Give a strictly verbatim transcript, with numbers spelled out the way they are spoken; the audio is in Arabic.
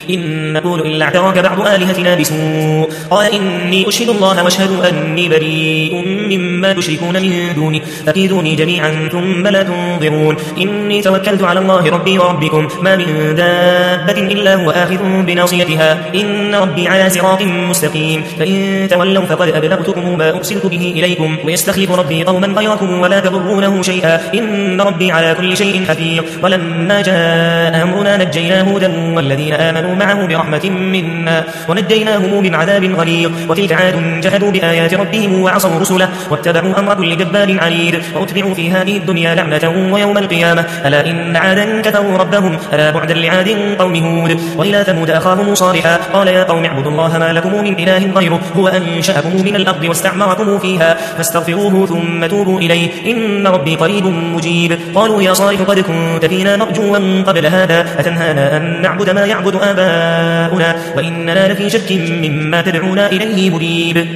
إن نقول إلا اعتراك بعض آلهتنا بسوء قال إني أشهد الله واشهدوا أني بريء مما تشركون من دوني فكيدوني جميعا ثم لا تنظرون إني توكلت على الله ربي وربكم ما من دابة إلا هو آخذ بناصيتها إن ربي على صراط مستقيم فإن تولوا فقد أبلغتكم ما أرسلت به إليكم ويستخلف ربي قوما غيركم ولا تضرونه شيئا إن ربي على كل شيء حفيظ ولما جاء أمرنا نجينا هودا والذين آمنوا معه برحمة منا ونجيناهم من عذاب غليظ وتلك عاد جحدوا بآيات ربهم وعصوا رسله واتبعوا أمر كل جبار عنيد وأتبعوا في هذه الدنيا لعنة ويوم القيامة ألا إن عادا كفروا ربهم ألا بعدا لعاد قوم هود وإلى ثمود أخاهم صالحا قال يا قوم اعبدوا الله ما لكم من إله غيره هو أنشأكم من الأرض واستعمركم فيها فاستغفروه ثم توبوا إليه إن ربي قريب مجيب قالوا يا صالح قد كنت فينا مرجوا قبل هذا أتنهانا أن نعبد ما يعبد آباؤنا وإننا لفي شك مما تدعونا إليه مريب